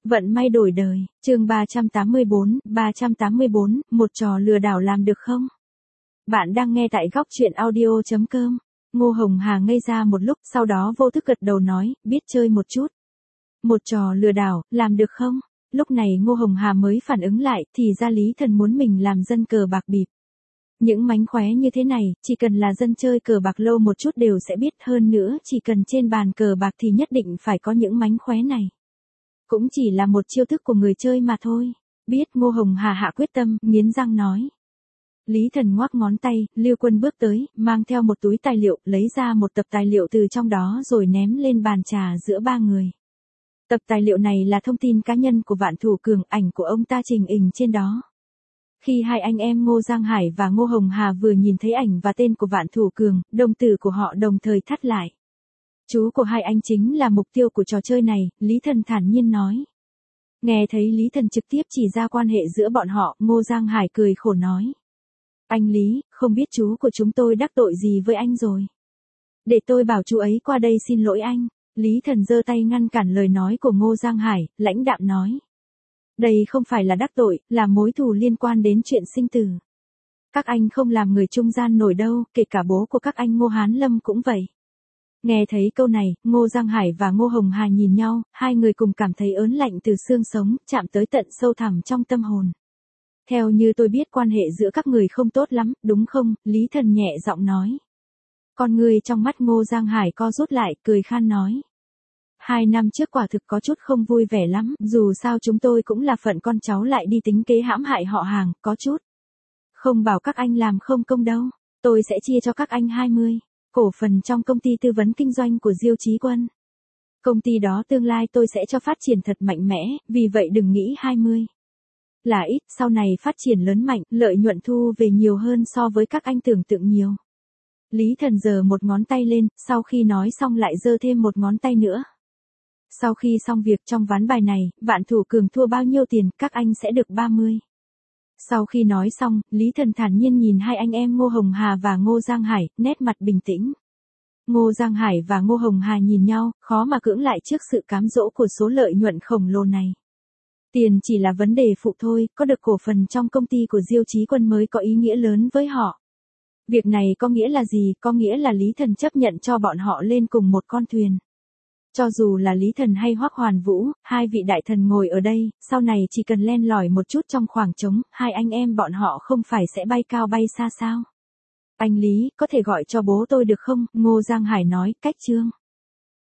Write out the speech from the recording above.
Vận may đổi đời, chương 384, một trò lừa đảo làm được không? Bạn đang nghe tại góc truyện audio.com. Ngô Hồng Hà ngây ra một lúc, sau đó vô thức gật đầu nói, biết chơi một chút. Một trò lừa đảo, làm được không? Lúc này Ngô Hồng Hà mới phản ứng lại, thì ra Lý Thần muốn mình làm dân cờ bạc bịp. Những mánh khóe như thế này, chỉ cần là dân chơi cờ bạc lâu một chút đều sẽ biết, hơn nữa chỉ cần trên bàn cờ bạc thì nhất định phải có những mánh khóe này. Cũng chỉ là một chiêu thức của người chơi mà thôi. Biết Ngô Hồng Hà hạ quyết tâm, nghiến răng nói. Lý Thần ngoắc ngón tay, Lưu Quân bước tới, mang theo một túi tài liệu, lấy ra một tập tài liệu từ trong đó rồi ném lên bàn trà giữa ba người. Tập tài liệu này là thông tin cá nhân của Vạn Thủ Cường, ảnh của ông ta trình hình trên đó. Khi hai anh em Ngô Giang Hải và Ngô Hồng Hà vừa nhìn thấy ảnh và tên của Vạn Thủ Cường, đồng tử của họ đồng thời thắt lại. Chú của hai anh chính là mục tiêu của trò chơi này, Lý Thần thản nhiên nói. Nghe thấy Lý Thần trực tiếp chỉ ra quan hệ giữa bọn họ, Ngô Giang Hải cười khổ nói. Anh Lý, không biết chú của chúng tôi đắc tội gì với anh rồi. Để tôi bảo chú ấy qua đây xin lỗi anh. Lý Thần giơ tay ngăn cản lời nói của Ngô Giang Hải, lãnh đạm nói. Đây không phải là đắc tội, là mối thù liên quan đến chuyện sinh tử. Các anh không làm người trung gian nổi đâu, kể cả bố của các anh Ngô Hán Lâm cũng vậy. Nghe thấy câu này, Ngô Giang Hải và Ngô Hồng Hà nhìn nhau, hai người cùng cảm thấy ớn lạnh từ xương sống, chạm tới tận sâu thẳm trong tâm hồn. Theo như tôi biết quan hệ giữa các người không tốt lắm, đúng không? Lý Thần nhẹ giọng nói. Con người trong mắt Ngô Giang Hải co rút lại, cười khan nói. 2 năm trước quả thực có chút không vui vẻ lắm, dù sao chúng tôi cũng là phận con cháu lại đi tính kế hãm hại họ hàng, có chút. Không bảo các anh làm không công đâu, tôi sẽ chia cho các anh 20 cổ phần trong công ty tư vấn kinh doanh của Diêu Chí Quân. Công ty đó tương lai tôi sẽ cho phát triển thật mạnh mẽ, vì vậy đừng nghĩ 20 là ít, sau này phát triển lớn mạnh, lợi nhuận thu về nhiều hơn so với các anh tưởng tượng nhiều. Lý Thần giơ một ngón tay lên, sau khi nói xong lại giơ thêm một ngón tay nữa. Sau khi xong việc trong ván bài này, Vạn Thủ Cường thua bao nhiêu tiền, các anh sẽ được 30. Sau khi nói xong, Lý Thần thản nhiên nhìn hai anh em Ngô Hồng Hà và Ngô Giang Hải, nét mặt bình tĩnh. Ngô Giang Hải và Ngô Hồng Hà nhìn nhau, khó mà cưỡng lại trước sự cám dỗ của số lợi nhuận khổng lồ này. Tiền chỉ là vấn đề phụ thôi, có được cổ phần trong công ty của Diêu Chí Quân mới có ý nghĩa lớn với họ. Việc này có nghĩa là gì? Có nghĩa là Lý Thần chấp nhận cho bọn họ lên cùng một con thuyền. Cho dù là Lý Thần hay Hoắc Hoàn Vũ, hai vị đại thần ngồi ở đây, sau này chỉ cần len lỏi một chút trong khoảng trống, hai anh em bọn họ không phải sẽ bay cao bay xa sao? Anh Lý, có thể gọi cho bố tôi được không? Ngô Giang Hải nói, cách chương.